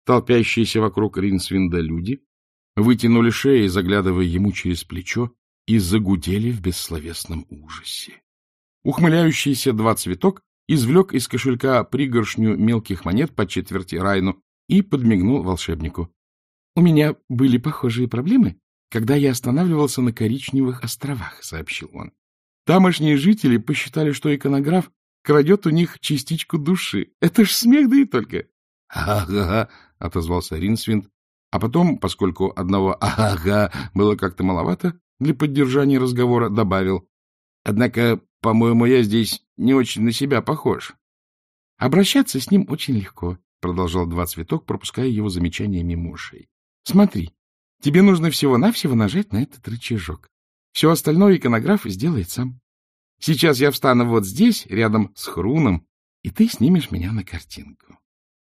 Толпящиеся вокруг Ринсвинда люди вытянули шеи, заглядывая ему через плечо, и загудели в бессловесном ужасе. Ухмыляющийся Два Цветок извлек из кошелька пригоршню мелких монет по четверти райну и подмигнул волшебнику. — У меня были похожие проблемы, когда я останавливался на Коричневых островах, — сообщил он. Тамошние жители посчитали, что иконограф крадет у них частичку души. Это ж смех, да и только. — Ага, — отозвался Ринсвинд, а потом, поскольку одного «ага» было как-то маловато для поддержания разговора, добавил: — Однако, по-моему, я здесь не очень на себя похож. — Обращаться с ним очень легко, — продолжал Два Цветок, пропуская его замечания мимо ушей. — Смотри, тебе нужно всего-навсего нажать на этот рычажок. Все остальное иконограф сделает сам. Сейчас я встану вот здесь, рядом с Хруном, и ты снимешь меня на картинку.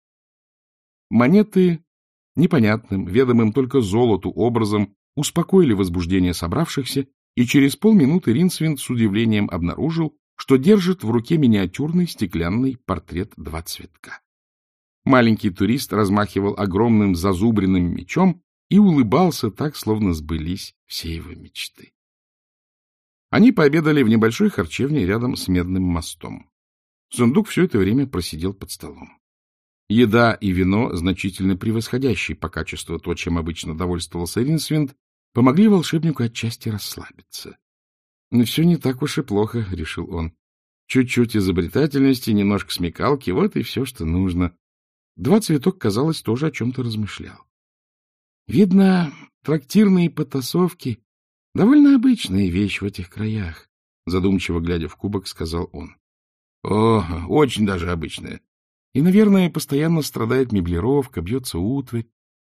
Монеты непонятным, ведомым только золоту образом успокоили возбуждение собравшихся, и через полминуты Ринсвинд с удивлением обнаружил, что держит в руке миниатюрный стеклянный портрет Два Цветка. Маленький турист размахивал огромным зазубренным мечом и улыбался так, словно сбылись все его мечты. Они пообедали в небольшой харчевне рядом с Медным мостом. Сундук все это время просидел под столом. Еда и вино, значительно превосходящие по качеству то, чем обычно довольствовался Ринсвинд, помогли волшебнику отчасти расслабиться. — Но все не так уж и плохо, — решил он. — Чуть-чуть изобретательности, немножко смекалки — вот и все, что нужно. Два Цветок, казалось, тоже о чем-то размышлял. — Видно, трактирные потасовки — довольно обычная вещь в этих краях, — задумчиво глядя в кубок, сказал он. — О, очень даже обычная. И, наверное, постоянно страдает меблировка, бьется утварь.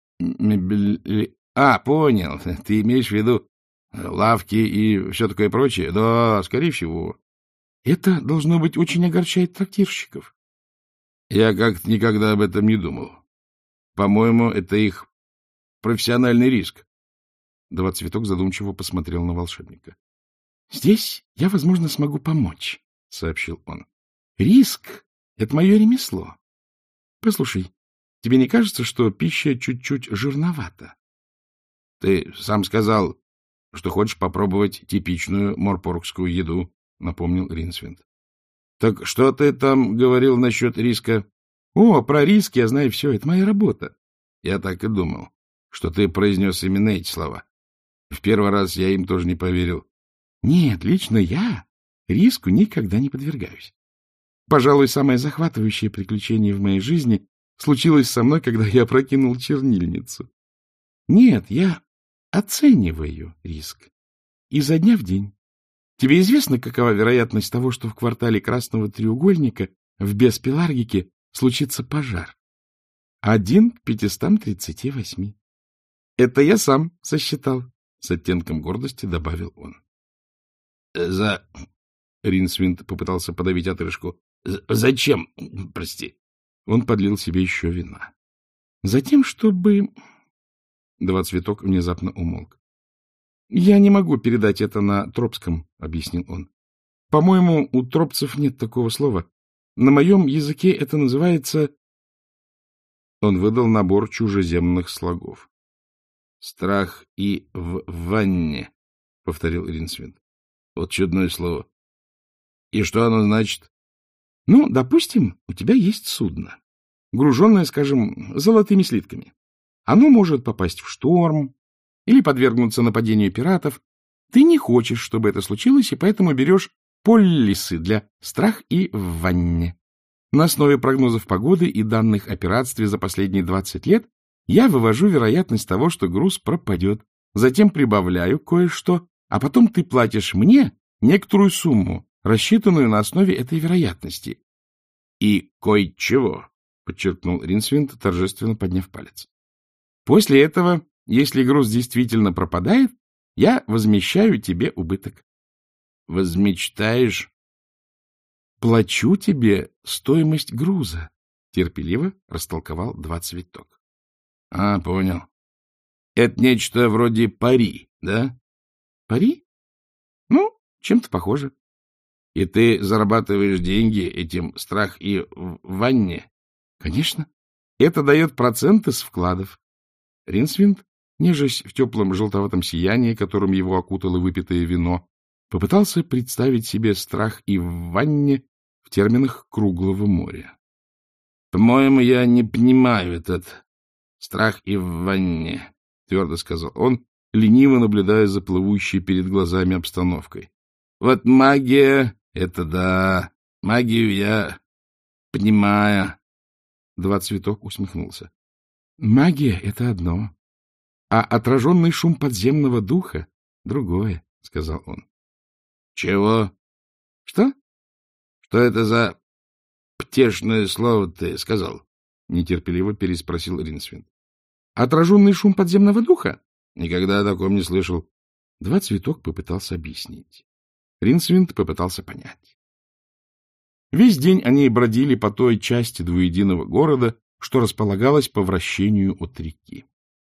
Понял. Ты имеешь в виду лавки и все такое прочее? Да, скорее всего. Это, должно быть, очень огорчает трактирщиков. Я как-то никогда об этом не думал. По-моему, это их профессиональный риск. Два Цветок задумчиво посмотрел на волшебника. — Здесь я, возможно, смогу помочь, — сообщил он. — Риск — это мое ремесло. Послушай, тебе не кажется, что пища чуть-чуть жирновата? — Ты сам сказал, что хочешь попробовать типичную морпоргскую еду, — напомнил Ринсвинд. — Так что ты там говорил насчет риска? — О, про риски я знаю все, это моя работа. — Я так и думал, что ты произнес именно эти слова. В первый раз я им тоже не поверил. — Нет, лично я риску никогда не подвергаюсь. Пожалуй, самое захватывающее приключение в моей жизни случилось со мной, когда я опрокинул чернильницу. Нет, я оцениваю риск. Изо дня в день. Тебе известно, какова вероятность того, что в квартале Красного треугольника в Беспеларгике случится пожар? 1 к 538. Это я сам сосчитал, — с оттенком гордости добавил он. Ринсвинд попытался подавить отрыжку. — Зачем? Прости. Он подлил себе еще вина. — Затем, чтобы... Два Цветок внезапно умолк. — Я не могу передать это на тропском, — объяснил он. — По-моему, у тропцев нет такого слова. На моем языке это называется... Он выдал набор чужеземных слогов. — Страх и в ванне, — повторил Ринсвинд. — Вот чудное слово. И что оно значит? — Ну, допустим, у тебя есть судно, груженное, скажем, золотыми слитками. Оно может попасть в шторм или подвергнуться нападению пиратов. Ты не хочешь, чтобы это случилось, и поэтому берешь полисы для «страх и в ванне». На основе прогнозов погоды и данных о пиратстве за последние 20 лет я вывожу вероятность того, что груз пропадет, затем прибавляю кое-что, а потом ты платишь мне некоторую сумму, рассчитанную на основе этой вероятности. — И кое-чего, — подчеркнул Ринсвинд, торжественно подняв палец. После этого, если груз действительно пропадает, я возмещаю тебе убыток. — Возмечтаешь? — Плачу тебе стоимость груза, — терпеливо растолковал Два Цветок. — Понял. Это нечто вроде пари, да? — Пари? Ну, чем-то похоже. — И ты зарабатываешь деньги этим страх и в ванне? — Конечно. Это дает проценты с вкладов. Ринсвинд, нежась в теплом желтоватом сиянии, которым его окутало выпитое вино, попытался представить себе страх и в ванне в терминах круглого моря. — По-моему, я не понимаю этот страх и в ванне, — твердо сказал он, лениво наблюдая за плывущей перед глазами обстановкой. — Вот магия — это да, магию я понимаю. Два Цветок усмехнулся. — Магия — это одно, а отраженный шум подземного духа — другое, — сказал он. — Чего? — Что? — Что это за птешное слово ты сказал? — нетерпеливо переспросил Ринсвинд. — Отраженный шум подземного духа? — Никогда о таком не слышал. Два Цветок попытался объяснить. Ринсвинд попытался понять. Весь день они бродили по той части двуединого города, что располагалась по вращению от реки.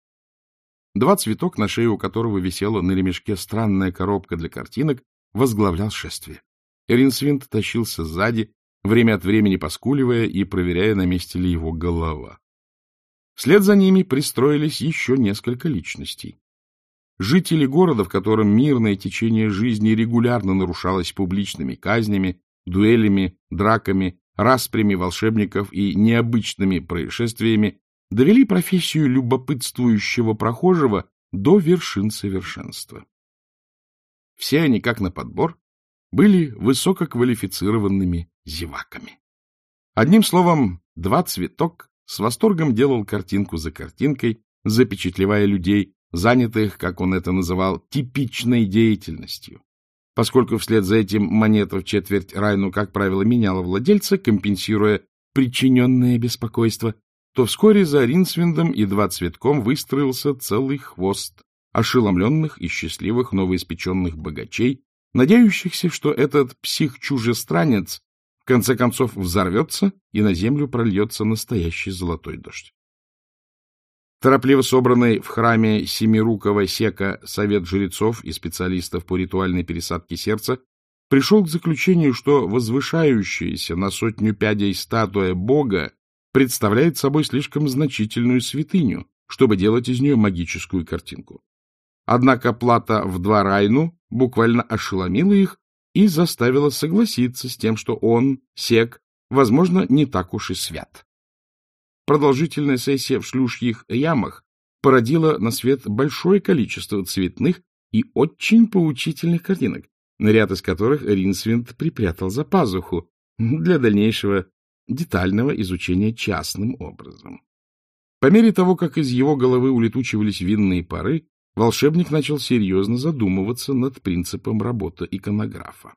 Два Цветок, на шее у которого висела на ремешке странная коробка для картинок, возглавлял шествие. Ринсвинд тащился сзади, время от времени поскуливая и проверяя, на месте ли его голова. Вслед за ними пристроились еще несколько личностей. Жители города, в котором мирное течение жизни регулярно нарушалось публичными казнями, дуэлями, драками, распрями волшебников и необычными происшествиями, довели профессию любопытствующего прохожего до вершин совершенства. Все они, как на подбор, были высококвалифицированными зеваками. Одним словом, Два Цветок с восторгом делал картинку за картинкой, запечатлевая людей, занятых, как он это называл, типичной деятельностью. Поскольку вслед за этим монета в четверть Райну, как правило, меняла владельца, компенсируя причиненное беспокойство, то вскоре за Ринсвиндом и Два Цветком выстроился целый хвост ошеломленных и счастливых новоиспеченных богачей, надеющихся, что этот псих-чужестранец в конце концов взорвется и на землю прольется настоящий золотой дождь. Торопливо собранный в храме Семирукого Сека совет жрецов и специалистов по ритуальной пересадке сердца пришел к заключению, что возвышающаяся на 100 пядей статуя Бога представляет собой слишком значительную святыню, чтобы делать из нее магическую картинку. Однако плата в 2 Райну буквально ошеломила их и заставила согласиться с тем, что он, Сек, возможно, не так уж и свят. Продолжительная сессия в шлюшьих ямах породила на свет большое количество цветных и очень поучительных картинок, ряд из которых Ринсвинд припрятал за пазуху для дальнейшего детального изучения частным образом. По мере того, как из его головы улетучивались винные пары, волшебник начал серьезно задумываться над принципом работы иконографа.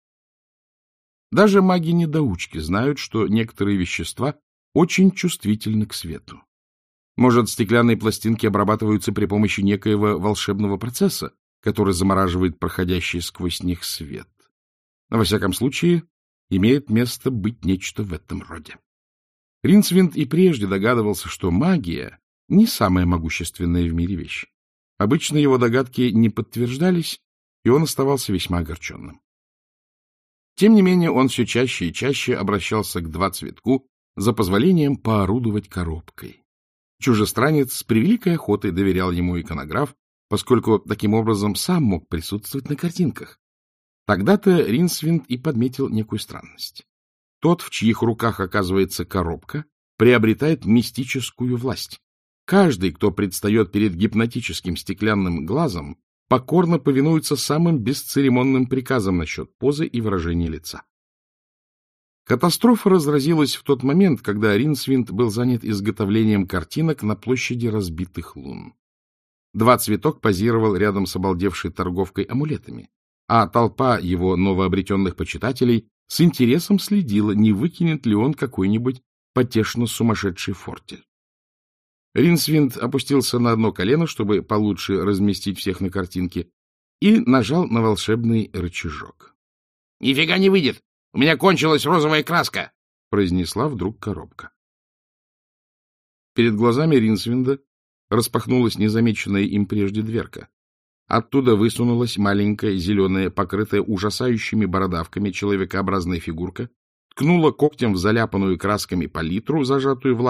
Даже маги-недоучки знают, что некоторые вещества очень чувствительны к свету. Может, стеклянные пластинки обрабатываются при помощи некоего волшебного процесса, который замораживает проходящий сквозь них свет. Во всяком случае, имеет место быть нечто в этом роде. Ринсвинд и прежде догадывался, что магия — не самая могущественная в мире вещь. Обычно его догадки не подтверждались, и он оставался весьма огорченным. Тем не менее, он все чаще и чаще обращался к Два Цветку за позволением поорудовать коробкой. Чужестранец с превеликой охотой доверял ему иконограф, поскольку таким образом сам мог присутствовать на картинках. Тогда-то Ринсвинд и подметил некую странность. Тот, в чьих руках оказывается коробка, приобретает мистическую власть. Каждый, кто предстает перед гипнотическим стеклянным глазом, покорно повинуется самым бесцеремонным приказам насчет позы и выражения лица. Катастрофа разразилась в тот момент, когда Ринсвинд был занят изготовлением картинок на площади разбитых лун. Два Цветок позировал рядом с обалдевшей торговкой амулетами, а толпа его новообретенных почитателей с интересом следила, не выкинет ли он какой-нибудь потешно сумасшедший фортель. Ринсвинд опустился на одно колено, чтобы получше разместить всех на картинке, и нажал на волшебный рычажок. — Нифига не выйдет! У меня кончилась розовая краска! — произнесла вдруг коробка. Перед глазами Ринсвинда распахнулась незамеченная им прежде дверка. Оттуда высунулась маленькая зеленая, покрытая ужасающими бородавками человекообразная фигурка, ткнула когтем в заляпанную красками палитру, зажатую в лапе,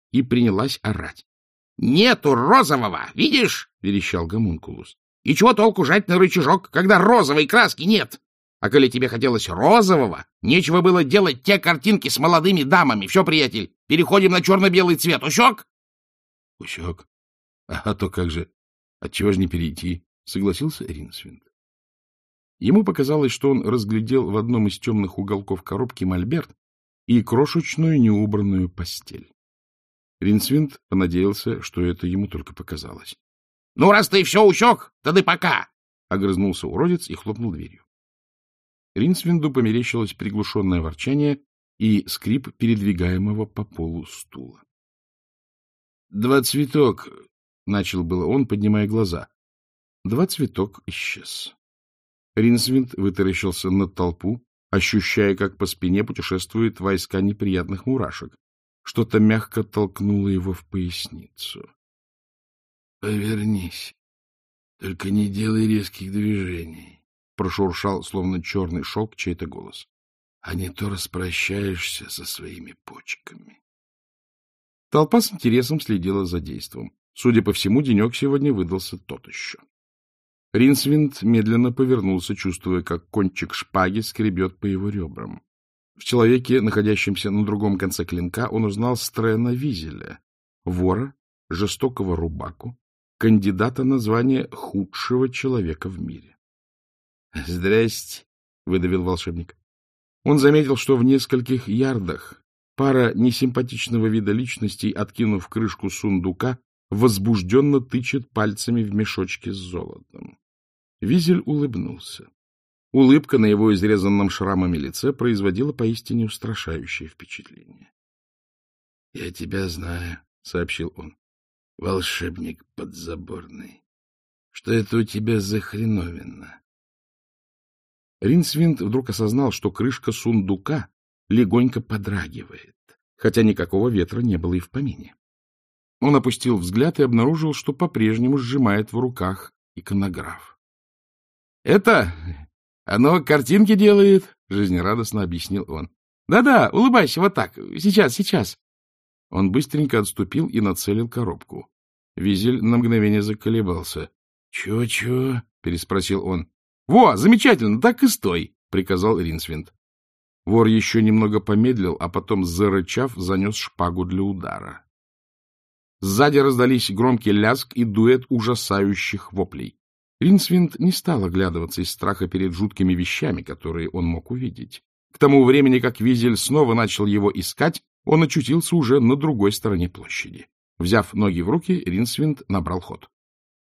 и принялась орать. — Нету розового, видишь? — верещал гомункулус. — И чего толку жать на рычажок, когда розовой краски нет? А коли тебе хотелось розового, нечего было делать те картинки с молодыми дамами. Все, приятель, переходим на черно-белый цвет. Усек? — Усек. А то как же? Отчего же не перейти? — согласился Ринсвинд. Ему показалось, что он разглядел в одном из темных уголков коробки мольберт и крошечную неубранную постель. Ринсвинд понадеялся, что это ему только показалось. — Ну, раз ты все усек, тогда пока! — огрызнулся уродец и хлопнул дверью. Ринсвинду померещилось приглушенное ворчание и скрип передвигаемого по полу стула. — Два цветок! — начал было он, поднимая глаза. Два цветок исчез. Ринсвинд вытаращился на толпу, ощущая, как по спине путешествуют войска неприятных мурашек. Что-то мягко толкнуло его в поясницу. — Повернись, только не делай резких движений, — прошуршал, словно черный шелк, чей-то голос. — А не то распрощаешься со своими почками. Толпа с интересом следила за действом. Судя по всему, денек сегодня выдался тот еще. Ринсвинд медленно повернулся, чувствуя, как кончик шпаги скребет по его ребрам. В человеке, находящемся на другом конце клинка, он узнал Стрена Визеля, вора, жестокого рубаку, кандидата на звание худшего человека в мире. — Здрасте, — выдавил волшебник. Он заметил, что в нескольких ярдах пара несимпатичного вида личностей, откинув крышку сундука, возбужденно тычет пальцами в мешочки с золотом. Визель улыбнулся. Улыбка на его изрезанном шрамами лице производила поистине устрашающее впечатление. — Я тебя знаю, — сообщил он, — волшебник подзаборный. Что это у тебя за хреновина? Ринсвинд вдруг осознал, что крышка сундука легонько подрагивает, хотя никакого ветра не было и в помине. Он опустил взгляд и обнаружил, что по-прежнему сжимает в руках иконограф. — Это... оно картинки делает, — жизнерадостно объяснил он. Да-да, улыбайся вот так. Сейчас. Он быстренько отступил и нацелил коробку. Визель на мгновение заколебался. — Чего-чего? — переспросил он. — Во, замечательно, так и стой, — приказал Ринсвинд. Вор еще немного помедлил, а потом, зарычав, занес шпагу для удара. Сзади раздались громкий лязг и дуэт ужасающих воплей. Ринсвинд не стал оглядываться из страха перед жуткими вещами, которые он мог увидеть. К тому времени, как Визель снова начал его искать, он очутился уже на другой стороне площади. Взяв ноги в руки, Ринсвинд набрал ход.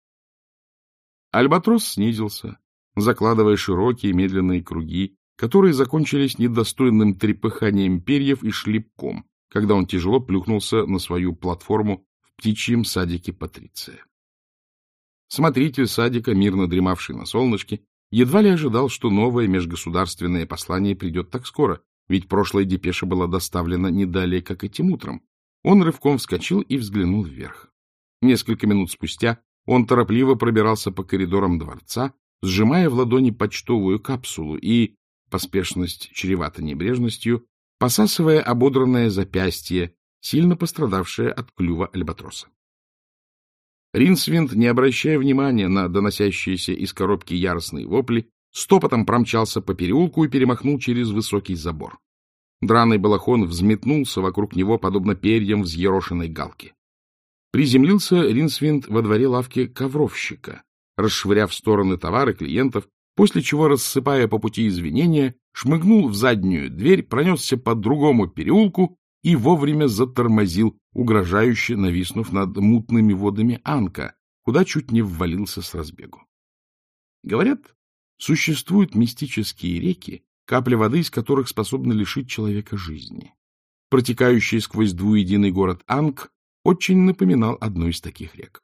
Альбатрос снизился, закладывая широкие медленные круги, которые закончились недостойным трепыханием перьев и шлепком, когда он тяжело плюхнулся на свою платформу в птичьем садике Патриция. Смотритель садика, мирно дремавший на солнышке, едва ли ожидал, что новое межгосударственное послание придет так скоро, ведь прошлая депеша была доставлена не далее, как этим утром. Он рывком вскочил и взглянул вверх. Несколько минут спустя он торопливо пробирался по коридорам дворца, сжимая в ладони почтовую капсулу и, поспешность чревата небрежностью, посасывая ободранное запястье, сильно пострадавшее от клюва альбатроса. Ринсвинд, не обращая внимания на доносящиеся из коробки яростные вопли, стопотом промчался по переулку и перемахнул через высокий забор. Драный балахон взметнулся вокруг него, подобно перьям взъерошенной галки. Приземлился Ринсвинд во дворе лавки ковровщика, расшвыряв в стороны товары клиентов, после чего, рассыпая по пути извинения, шмыгнул в заднюю дверь, пронесся по другому переулку и вовремя затормозил, угрожающе нависнув над мутными водами Анка, куда чуть не ввалился с разбегу. Говорят, существуют мистические реки, капля воды из которых способна лишить человека жизни. Протекающий сквозь двуединый город Анк очень напоминал одну из таких рек.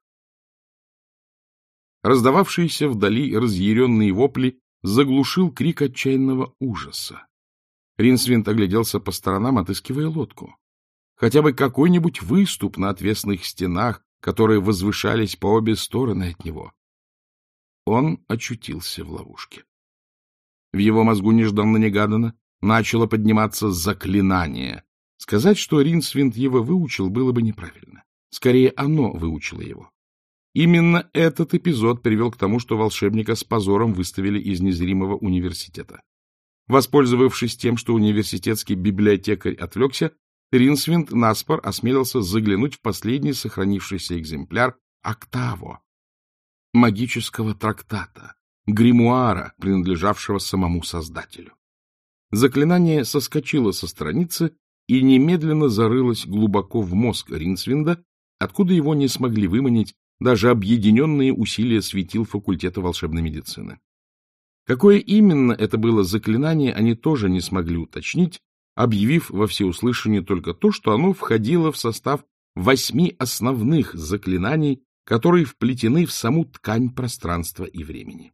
Раздававшиеся вдали разъяренные вопли заглушил крик отчаянного ужаса. Ринсвинд огляделся по сторонам, отыскивая лодку. Хотя бы какой-нибудь выступ на отвесных стенах, которые возвышались по обе стороны от него. Он очутился в ловушке. В его мозгу нежданно-негаданно начало подниматься заклинание, Сказать, что Ринсвинд его выучил, было бы неправильно. Скорее, оно выучило его. Именно этот эпизод привел к тому, что волшебника с позором выставили из незримого университета. Воспользовавшись тем, что университетский библиотекарь отвлекся, Ринсвинд наспор осмелился заглянуть в последний сохранившийся экземпляр «Октаво» магического трактата, гримуара, принадлежавшего самому создателю. Заклинание соскочило со страницы и немедленно зарылось глубоко в мозг Ринсвинда, откуда его не смогли выманить даже объединенные усилия светил факультета волшебной медицины. Какое именно это было заклинание, они тоже не смогли уточнить, объявив во всеуслышание только то, что оно входило в состав 8 основных заклинаний, которые вплетены в саму ткань пространства и времени.